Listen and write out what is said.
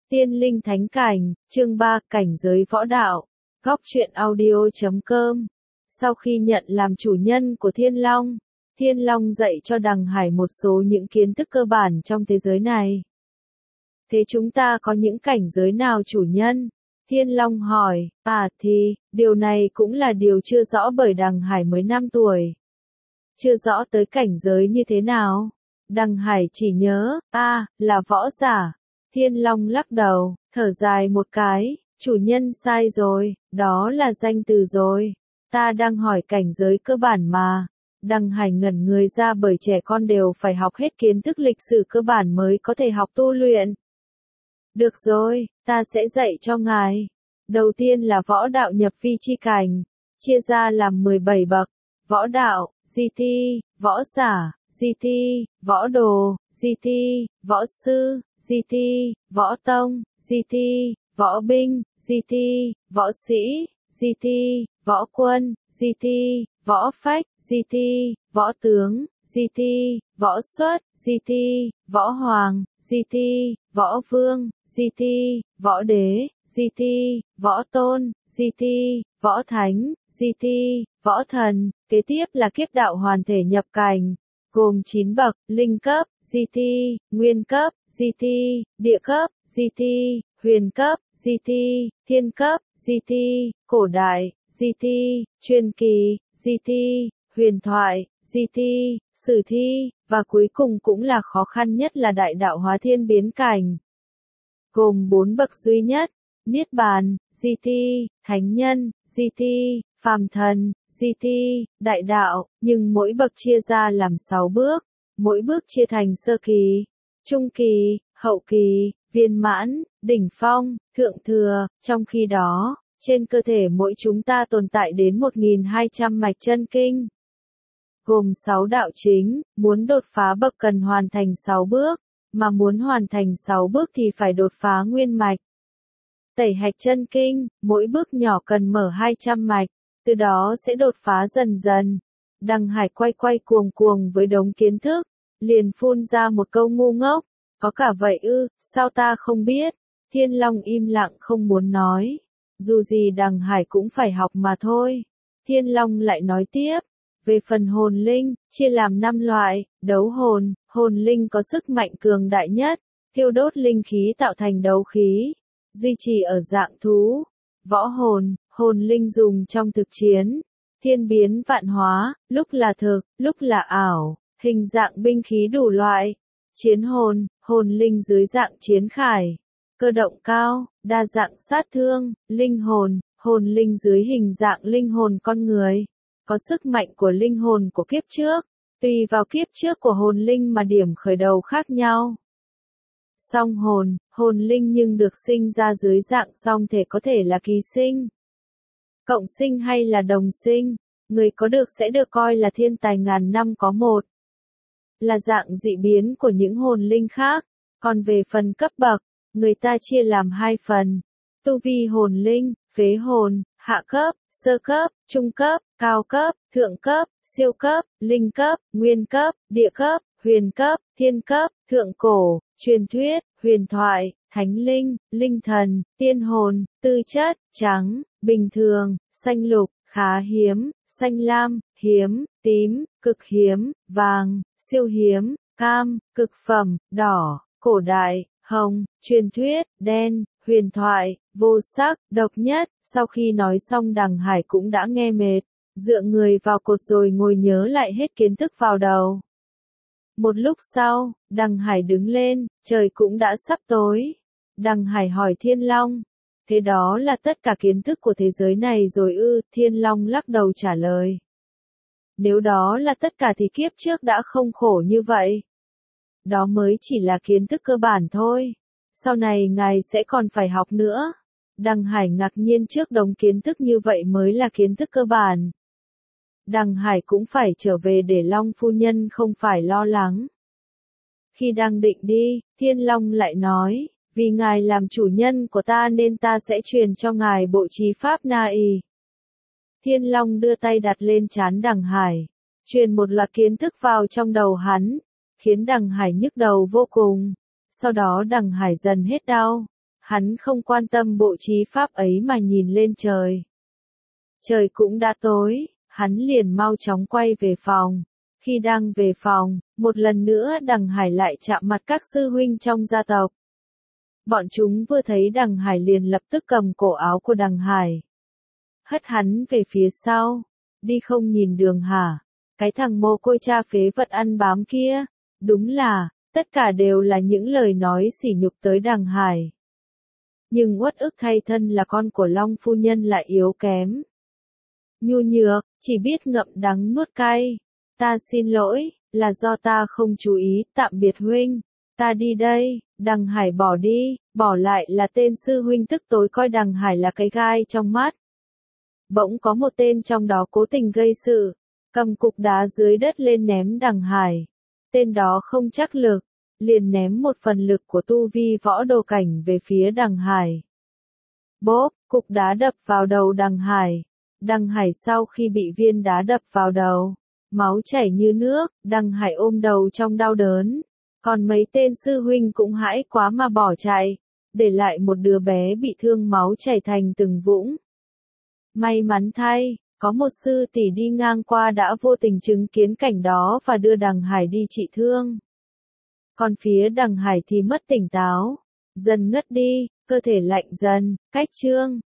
Tiên linh thánh cảnh, chương 3, cảnh giới võ đạo. Góc truyện audio.com. Sau khi nhận làm chủ nhân của Thiên Long dạy cho Đằng Hải một số những kiến thức cơ bản trong thế giới này. Thế chúng ta có những cảnh giới nào chủ nhân? Thiên Long hỏi, điều này cũng là điều chưa rõ bởi Đằng Hải mới 5 tuổi. Chưa rõ tới cảnh giới như thế nào? Đằng Hải chỉ nhớ, là võ giả. Thiên Long lắc đầu, thở dài một cái, chủ nhân sai rồi, đó là danh từ rồi. Ta đang hỏi cảnh giới cơ bản mà. Đằng Hải ngẩn người ra bởi trẻ con đều phải học hết kiến thức lịch sử cơ bản mới có thể học tu luyện. Được rồi, ta sẽ dạy cho ngài. Đầu tiên là võ đạo nhập vi chi cảnh, chia ra làm 17 bậc. Võ đạo, GT, võ giả, GT, võ đồ, GT, võ sư, GT, võ tông, GT, võ binh, GT, võ sĩ, GT, võ quân, GT, võ phách, GT, võ tướng, GT, võ xuất, GT, võ hoàng, GT, võ vương, GT, võ đế, GT, võ tôn, GT, võ thánh, GT, võ thần. Kế tiếp là kiếp đạo hoàn thể nhập cảnh, gồm 9 bậc, linh cấp, GT, nguyên cấp, GT, địa cấp, GT, huyền cấp, GT, thiên cấp, GT, cổ đại, GT, truyền kỳ, GT, huyền thoại, GT, sử thi, và cuối cùng cũng là khó khăn nhất là đại đạo hóa thiên biến cảnh. Gồm 4 bậc duy nhất, Niết Bàn, GT, Thánh Nhân, GT, Phàm Thần, GT, Đại Đạo, nhưng mỗi bậc chia ra làm 6 bước, mỗi bước chia thành sơ kỳ, trung kỳ, hậu kỳ, viên mãn, đỉnh phong, thượng thừa, trong khi đó, trên cơ thể mỗi chúng ta tồn tại đến 1.200 mạch chân kinh. Gồm 6 đạo chính, muốn đột phá bậc cần hoàn thành 6 bước, mà muốn hoàn thành 6 bước thì phải đột phá nguyên mạch. Tẩy hạch chân kinh, mỗi bước nhỏ cần mở 200 mạch, từ đó sẽ đột phá dần dần. Đằng Hải quay cuồng cuồng với đống kiến thức, liền phun ra một câu ngu ngốc, có cả vậy ư, sao ta không biết? Thiên Long im lặng không muốn nói, dù gì Đằng Hải cũng phải học mà thôi. Thiên Long lại nói tiếp, về phần hồn linh, chia làm 5 loại, đấu hồn, hồn linh có sức mạnh cường đại nhất, thiêu đốt linh khí tạo thành đấu khí, duy trì ở dạng thú. Võ hồn, hồn linh dùng trong thực chiến, thiên biến vạn hóa, lúc là thực, lúc là ảo, hình dạng binh khí đủ loại. Chiến hồn, hồn linh dưới dạng chiến khải, cơ động cao, đa dạng sát thương. Linh hồn, hồn linh dưới hình dạng linh hồn con người, có sức mạnh của linh hồn của kiếp trước, tùy vào kiếp trước của hồn linh mà điểm khởi đầu khác nhau. Song hồn, hồn linh nhưng được sinh ra dưới dạng song thể, có thể là kỳ sinh, cộng sinh hay là đồng sinh. Người có được sẽ được coi là thiên tài ngàn năm có một, là dạng dị biến của những hồn linh khác. Còn về phần cấp bậc, người ta chia làm 2 phần. Tu vi hồn linh, phế hồn, hạ cấp, sơ cấp, trung cấp, cao cấp, thượng cấp, siêu cấp, linh cấp, nguyên cấp, địa cấp, huyền cấp, thiên cấp, thượng cổ, truyền thuyết, huyền thoại, thánh linh, linh thần, tiên hồn. Tư chất, trắng, bình thường, xanh lục, khá hiếm, xanh lam, hiếm, tím, cực hiếm, vàng, siêu hiếm, cam, cực phẩm, đỏ, cổ đại, hồng, truyền thuyết, đen, huyền thoại, vô sắc, độc nhất. Sau khi nói xong Đằng Hải cũng đã nghe mệt, dựa người vào cột rồi ngồi nhớ lại hết kiến thức vào đầu. Một lúc sau, Đằng Hải đứng lên, trời cũng đã sắp tối. Đằng Hải hỏi Thiên Long, thế đó là tất cả kiến thức của thế giới này rồi ư? Thiên Long lắc đầu trả lời, nếu đó là tất cả thì kiếp trước đã không khổ như vậy. Đó mới chỉ là kiến thức cơ bản thôi. Sau này ngài sẽ còn phải học nữa. Đằng Hải ngạc nhiên trước đống kiến thức như vậy mới là kiến thức cơ bản. Đằng Hải cũng phải trở về để Long phu nhân không phải lo lắng. Khi đang định đi, Thiên Long lại nói, vì ngài làm chủ nhân của ta nên ta sẽ truyền cho ngài bộ trí pháp Na Y. Thiên Long đưa tay đặt lên trán Đằng Hải, truyền một loạt kiến thức vào trong đầu hắn, khiến Đằng Hải nhức đầu vô cùng. Sau đó Đằng Hải dần hết đau, Hắn không quan tâm bộ trí pháp ấy mà nhìn lên trời. Trời cũng đã tối, hắn liền mau chóng quay về phòng. Khi đang về phòng, một lần nữa Đằng Hải lại chạm mặt các sư huynh trong gia tộc. Bọn chúng vừa thấy Đằng Hải liền lập tức cầm cổ áo của Đằng Hải. Hất hắn về phía sau. Đi không nhìn đường hả? Cái thằng mồ côi cha phế vật ăn bám kia. Đúng là, tất cả đều là những lời nói sỉ nhục tới Đằng Hải. Nhưng uất ức thay thân là con của Long phu nhân lại yếu kém. Nhu nhược, chỉ biết ngậm đắng nuốt cay. Ta xin lỗi, là do ta không chú ý, tạm biệt huynh. Ta đi đây. Đằng Hải bỏ đi, bỏ lại là tên sư huynh tức tối coi Đằng Hải là cái gai trong mắt. Bỗng có một tên trong đó cố tình gây sự, cầm cục đá dưới đất lên ném Đằng Hải. Tên đó không chắc lực, liền ném một phần lực của tu vi võ đồ cảnh về phía Đằng Hải. Bốp, cục đá đập vào đầu Đằng Hải. Đằng Hải sau khi bị viên đá đập vào đầu, máu chảy như nước, Đằng Hải ôm đầu trong đau đớn. Còn mấy tên sư huynh cũng hãi quá mà bỏ chạy, để lại một đứa bé bị thương máu chảy thành từng vũng. May mắn thay, có một sư tỷ đi ngang qua đã vô tình chứng kiến cảnh đó và đưa Đằng Hải đi trị thương. Còn phía Đằng Hải thì mất tỉnh táo, dần ngất đi, cơ thể lạnh dần, cách chương.